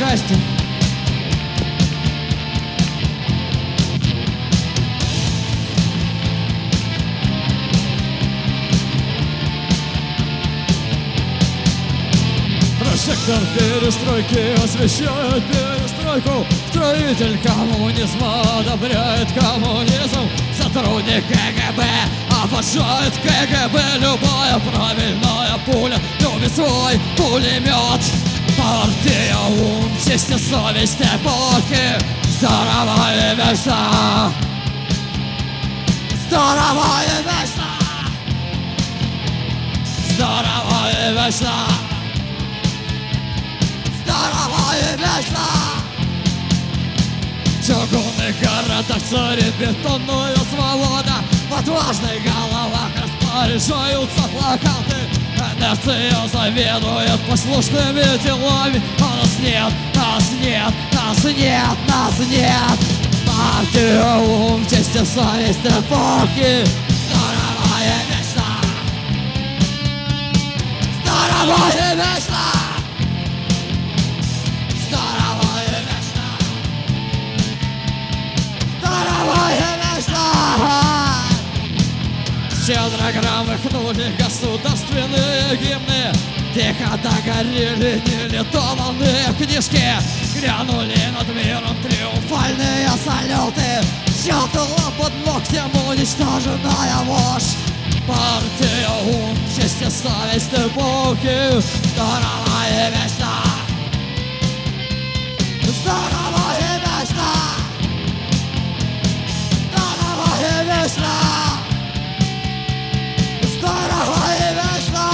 счастья. Прожектор перестройки освещает перестройку. Строитель коммунизма одобряет коммунизм. Сотрудник КГБ обожает КГБ. Любая правильная пуля любит свой пулемет. Партия, ум, честь и совесть эпохи. Здорово и вечно. Здорово и вечно. Здорово и вечно. Здорово и вечно. В чугунных городах царит бетонная свобода. В отважных головах распоряжаются плакаты. Инерция заведует послушными делами. А нас нет, нас нет, нас нет, нас нет. Партия, ум, честь и совесть эпохи. Здорово и вечно. Здорово и вечно. Здорово и вечно. Здорово и вечно. Щедро громыхнули государственные гимны. Тихо догорели нелитованные книжки. Грянули над миром триумфальные салюты. Щелкнула под ногтем уничтоженная ложь. Партия, ум, честь и совесть эпохи. Здорово и вечно. Здорово и вечно. Здорово и вечно. Здорово и вечно.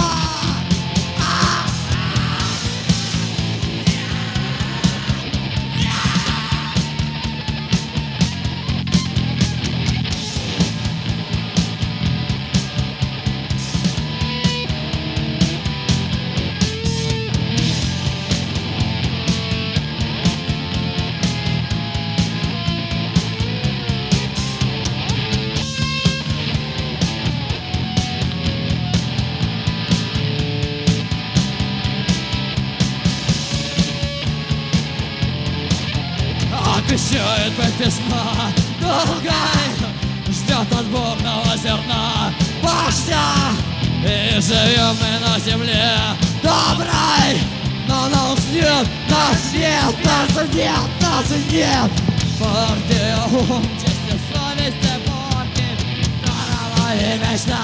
Обещает быть весна долгой, ждет отборного зерна пашня. И живем мы на земле доброй, но нас нет, нас нет, нас нет, нас нет. Партия, ум, честь и совесть эпохи. Здорово и вечно.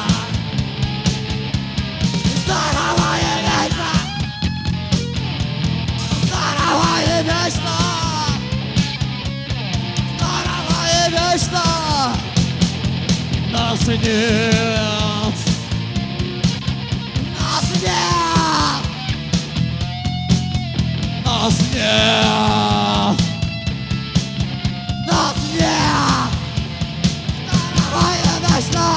Здорово и вечно. Здорово и вечно. Вечно. Нас нет. Нас нет. Нас нет. Нас нет. Здорово и вечно.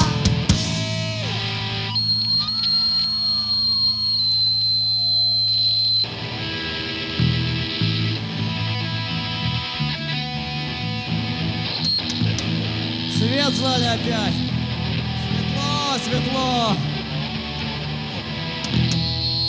Свет в зале опять. Светло, светло.